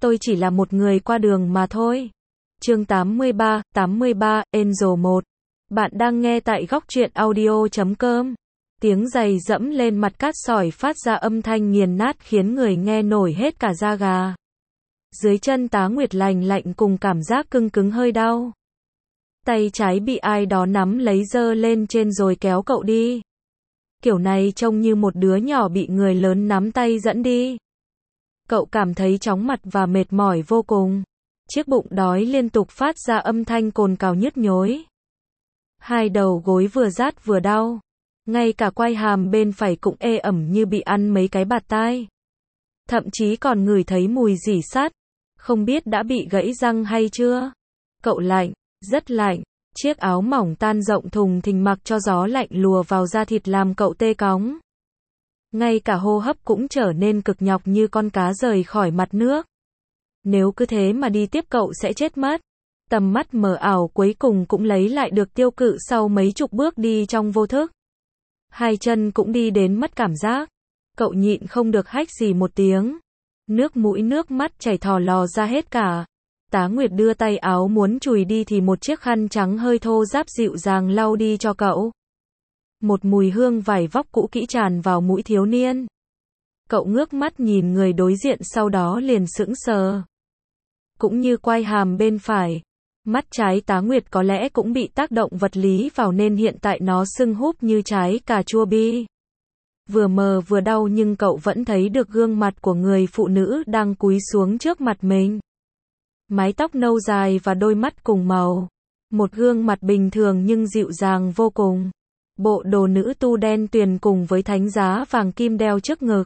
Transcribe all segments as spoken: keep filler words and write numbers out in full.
tôi chỉ là một người qua đường mà thôi. Chương tám mươi ba, tám mươi ba, Angel một. Bạn đang nghe tại góc truyện audio chấm com. Tiếng giày dẫm lên mặt cát sỏi phát ra âm thanh nghiền nát khiến người nghe nổi hết cả da gà. Dưới chân Tá Nguyệt lành lạnh cùng cảm giác cưng cứng hơi đau. Tay trái bị ai đó nắm lấy giơ lên trên rồi kéo cậu đi. Kiểu này trông như một đứa nhỏ bị người lớn nắm tay dẫn đi. Cậu cảm thấy chóng mặt và mệt mỏi vô cùng. Chiếc bụng đói liên tục phát ra âm thanh cồn cào nhức nhối. Hai đầu gối vừa rát vừa đau. Ngay cả quai hàm bên phải cũng ê ẩm như bị ăn mấy cái bạt tai. Thậm chí còn ngửi thấy mùi rỉ sắt. Không biết đã bị gãy răng hay chưa? Cậu lạnh, rất lạnh. Chiếc áo mỏng tan rộng thùng thình mặc cho gió lạnh lùa vào da thịt làm cậu tê cóng. Ngay cả hô hấp cũng trở nên cực nhọc như con cá rời khỏi mặt nước. Nếu cứ thế mà đi tiếp cậu sẽ chết mất. Tầm mắt mờ ảo cuối cùng cũng lấy lại được tiêu cự sau mấy chục bước đi trong vô thức. Hai chân cũng đi đến mất cảm giác. Cậu nhịn không được hách xì một tiếng. Nước mũi nước mắt chảy thò lò ra hết cả. Tá Nguyệt đưa tay áo muốn chùi đi thì một chiếc khăn trắng hơi thô ráp dịu dàng lau đi cho cậu. Một mùi hương vải vóc cũ kỹ tràn vào mũi thiếu niên. Cậu ngước mắt nhìn người đối diện sau đó liền sững sờ. Cũng như quai hàm bên phải. Mắt trái Tá Nguyệt có lẽ cũng bị tác động vật lý vào nên hiện tại nó sưng húp như trái cà chua bi. Vừa mờ vừa đau nhưng cậu vẫn thấy được gương mặt của người phụ nữ đang cúi xuống trước mặt mình. Mái tóc nâu dài và đôi mắt cùng màu. Một gương mặt bình thường nhưng dịu dàng vô cùng. Bộ đồ nữ tu đen tuyền cùng với thánh giá vàng kim đeo trước ngực.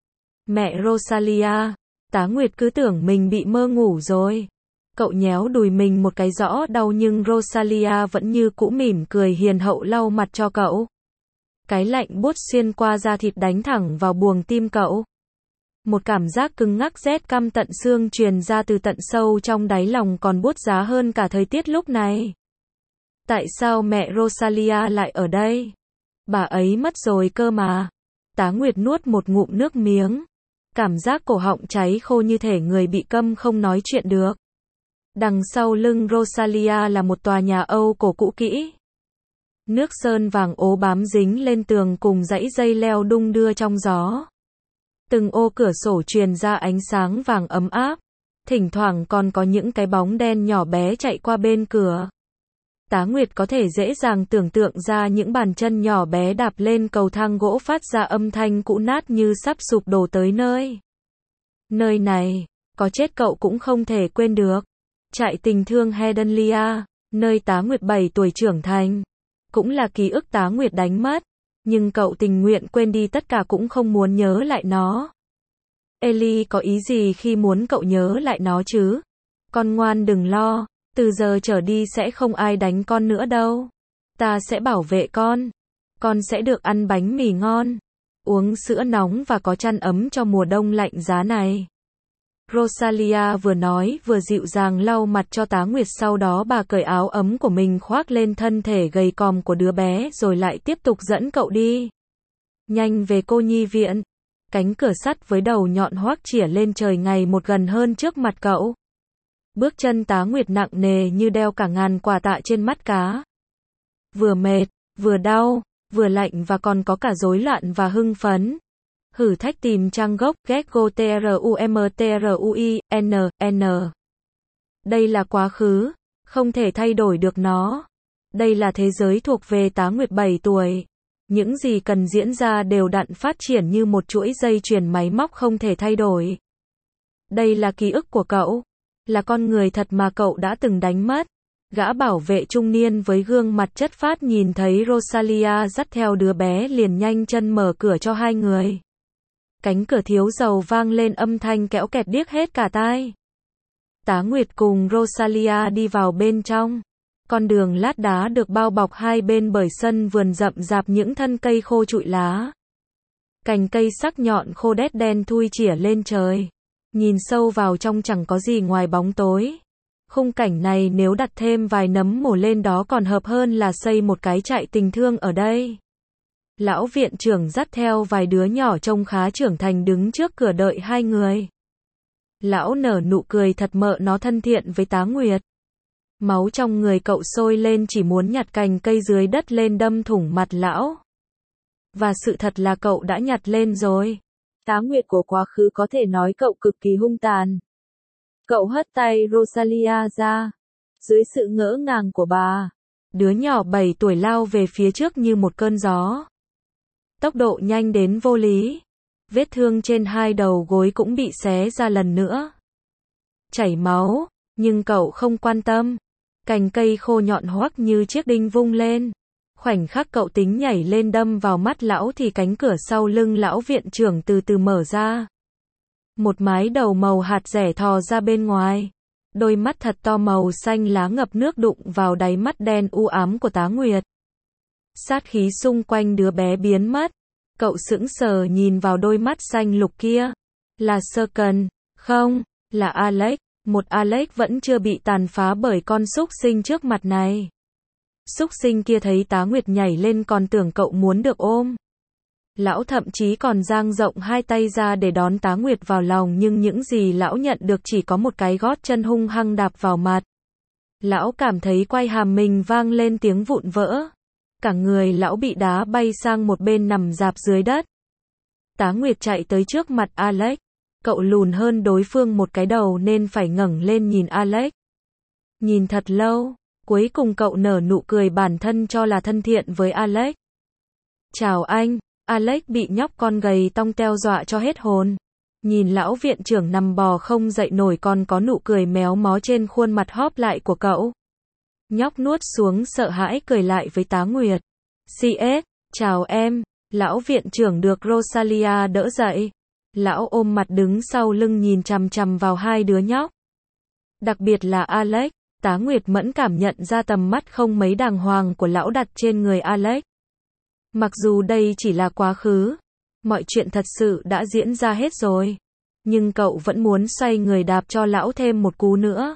Mẹ Rosalia. Tá Nguyệt cứ tưởng mình bị mơ ngủ rồi. Cậu nhéo đùi mình một cái rõ đau nhưng Rosalia vẫn như cũ mỉm cười hiền hậu lau mặt cho cậu. Cái lạnh buốt xuyên qua da thịt đánh thẳng vào buồng tim cậu. Một cảm giác cứng ngắc rét căm tận xương truyền ra từ tận sâu trong đáy lòng còn buốt giá hơn cả thời tiết lúc này. Tại sao mẹ Rosalia lại ở đây? Bà ấy mất rồi cơ mà. Tá Nguyệt nuốt một ngụm nước miếng. Cảm giác cổ họng cháy khô như thể người bị câm không nói chuyện được. Đằng sau lưng Rosalia là một tòa nhà Âu cổ cũ kỹ. Nước sơn vàng ố bám dính lên tường cùng dãy dây leo đung đưa trong gió. Từng ô cửa sổ truyền ra ánh sáng vàng ấm áp. Thỉnh thoảng còn có những cái bóng đen nhỏ bé chạy qua bên cửa. Tá Nguyệt có thể dễ dàng tưởng tượng ra những bàn chân nhỏ bé đạp lên cầu thang gỗ phát ra âm thanh cũ nát như sắp sụp đổ tới nơi. Nơi này, có chết cậu cũng không thể quên được. Trại tình thương Hedenlia, nơi Tá Nguyệt bảy tuổi trưởng thành. Cũng là ký ức Tá Nguyệt đánh mất. Nhưng cậu tình nguyện quên đi tất cả cũng không muốn nhớ lại nó. Ellie có ý gì khi muốn cậu nhớ lại nó chứ? Con ngoan đừng lo. Từ giờ trở đi sẽ không ai đánh con nữa đâu. Ta sẽ bảo vệ con. Con sẽ được ăn bánh mì ngon. Uống sữa nóng và có chăn ấm cho mùa đông lạnh giá này. Rosalia vừa nói vừa dịu dàng lau mặt cho Tá Nguyệt, sau đó bà cởi áo ấm của mình khoác lên thân thể gầy còm của đứa bé rồi lại tiếp tục dẫn cậu đi. Nhanh về cô nhi viện. Cánh cửa sắt với đầu nhọn hoác chĩa lên trời ngày một gần hơn trước mặt cậu. Bước chân Tá Nguyệt nặng nề như đeo cả ngàn quả tạ trên mắt cá. Vừa mệt, vừa đau, vừa lạnh và còn có cả rối loạn và hưng phấn. Thử thách tìm trang gốc Gecko Trumtrui N N. Đây là quá khứ, không thể thay đổi được nó. Đây là thế giới thuộc về Tá Nguyệt bảy tuổi. Những gì cần diễn ra đều đặn phát triển như một chuỗi dây chuyền máy móc không thể thay đổi. Đây là ký ức của cậu. Là con người thật mà cậu đã từng đánh mất. Gã bảo vệ trung niên với gương mặt chất phác nhìn thấy Rosalia dắt theo đứa bé liền nhanh chân mở cửa cho hai người. Cánh cửa thiếu dầu vang lên âm thanh kẽo kẹt điếc hết cả tai. Tá Nguyệt cùng Rosalia đi vào bên trong. Con đường lát đá được bao bọc hai bên bởi sân vườn rậm rạp những thân cây khô trụi lá. Cành cây sắc nhọn khô đét đen thui chĩa lên trời. Nhìn sâu vào trong chẳng có gì ngoài bóng tối. Khung cảnh này nếu đặt thêm vài nấm mồ lên đó còn hợp hơn là xây một cái trại tình thương ở đây. Lão viện trưởng dắt theo vài đứa nhỏ trông khá trưởng thành đứng trước cửa đợi hai người. Lão nở nụ cười thật mợ nó thân thiện với Tá Nguyệt. Máu trong người cậu sôi lên chỉ muốn nhặt cành cây dưới đất lên đâm thủng mặt lão. Và sự thật là cậu đã nhặt lên rồi. Tá Nguyệt của quá khứ có thể nói cậu cực kỳ hung tàn. Cậu hất tay Rosalia ra. Dưới sự ngỡ ngàng của bà, đứa nhỏ bảy tuổi lao về phía trước như một cơn gió. Tốc độ nhanh đến vô lý. Vết thương trên hai đầu gối cũng bị xé ra lần nữa. Chảy máu, nhưng cậu không quan tâm. Cành cây khô nhọn hoắt như chiếc đinh vung lên. Khoảnh khắc cậu tính nhảy lên đâm vào mắt lão thì cánh cửa sau lưng lão viện trưởng từ từ mở ra. Một mái đầu màu hạt dẻ thò ra bên ngoài. Đôi mắt thật to màu xanh lá ngập nước đụng vào đáy mắt đen u ám của Tá Nguyệt. Sát khí xung quanh đứa bé biến mất. Cậu sững sờ nhìn vào đôi mắt xanh lục kia. Là Serkan, không, là Alex. Một Alex vẫn chưa bị tàn phá bởi con súc sinh trước mặt này. Súc sinh kia thấy Tá Nguyệt nhảy lên còn tưởng cậu muốn được ôm. Lão thậm chí còn dang rộng hai tay ra để đón Tá Nguyệt vào lòng, nhưng những gì lão nhận được chỉ có một cái gót chân hung hăng đạp vào mặt. Lão cảm thấy quai hàm mình vang lên tiếng vụn vỡ. Cả người lão bị đá bay sang một bên nằm rạp dưới đất. Tá Nguyệt chạy tới trước mặt Alex. Cậu lùn hơn đối phương một cái đầu nên phải ngẩng lên nhìn Alex. Nhìn thật lâu, cuối cùng cậu nở nụ cười bản thân cho là thân thiện với Alex. Chào anh. Alex bị nhóc con gầy tong teo dọa cho hết hồn. Nhìn lão viện trưởng nằm bò không dậy nổi còn có nụ cười méo mó trên khuôn mặt hóp lại của cậu. Nhóc nuốt xuống sợ hãi cười lại với Tá Nguyệt. xê ét, chào em. Lão viện trưởng được Rosalia đỡ dậy. Lão ôm mặt đứng sau lưng nhìn chằm chằm vào hai đứa nhóc. Đặc biệt là Alex. Tá Nguyệt mẫn cảm nhận ra tầm mắt không mấy đàng hoàng của lão đặt trên người Alex. Mặc dù đây chỉ là quá khứ, mọi chuyện thật sự đã diễn ra hết rồi, nhưng cậu vẫn muốn xoay người đạp cho lão thêm một cú nữa.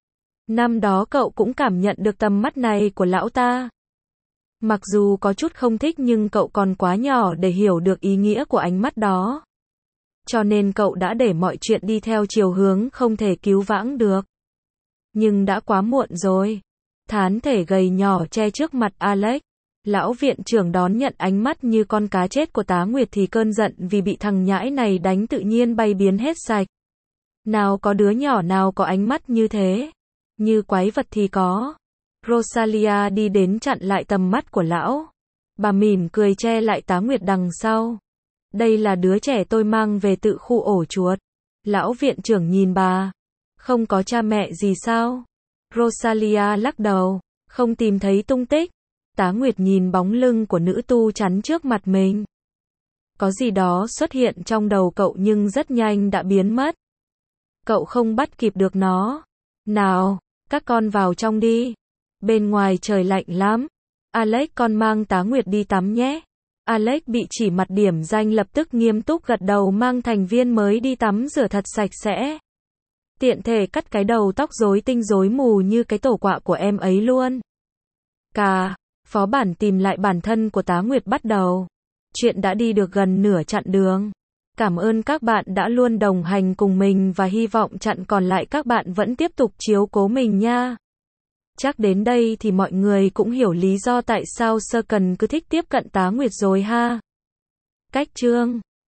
Năm đó cậu cũng cảm nhận được tầm mắt này của lão ta. Mặc dù có chút không thích nhưng cậu còn quá nhỏ để hiểu được ý nghĩa của ánh mắt đó. Cho nên cậu đã để mọi chuyện đi theo chiều hướng không thể cứu vãn được. Nhưng đã quá muộn rồi. Thán thể gầy nhỏ che trước mặt Alex. Lão viện trưởng đón nhận ánh mắt như con cá chết của Tá Nguyệt thì cơn giận vì bị thằng nhãi này đánh tự nhiên bay biến hết sạch. Nào có đứa nhỏ nào có ánh mắt như thế. Như quái vật thì có. Rosalia đi đến chặn lại tầm mắt của lão. Bà mỉm cười che lại Tá Nguyệt đằng sau. Đây là đứa trẻ tôi mang về tự khu ổ chuột. Lão viện trưởng nhìn bà. Không có cha mẹ gì sao? Rosalia lắc đầu. Không tìm thấy tung tích. Tá Nguyệt nhìn bóng lưng của nữ tu chắn trước mặt mình. Có gì đó xuất hiện trong đầu cậu nhưng rất nhanh đã biến mất. Cậu không bắt kịp được nó. Nào, các con vào trong đi. Bên ngoài trời lạnh lắm. Alex, con mang Tá Nguyệt đi tắm nhé. Alex bị chỉ mặt điểm danh lập tức nghiêm túc gật đầu mang thành viên mới đi tắm rửa thật sạch sẽ. Tiện thể cắt cái đầu tóc rối tinh rối mù như cái tổ quạ của em ấy luôn. Cà. Phó bản tìm lại bản thân của Tá Nguyệt bắt đầu. Chuyện đã đi được gần nửa chặng đường. Cảm ơn các bạn đã luôn đồng hành cùng mình và hy vọng chặng còn lại các bạn vẫn tiếp tục chiếu cố mình nha. Chắc đến đây thì mọi người cũng hiểu lý do tại sao Serkan cứ thích tiếp cận Tá Nguyệt rồi ha. Cách chương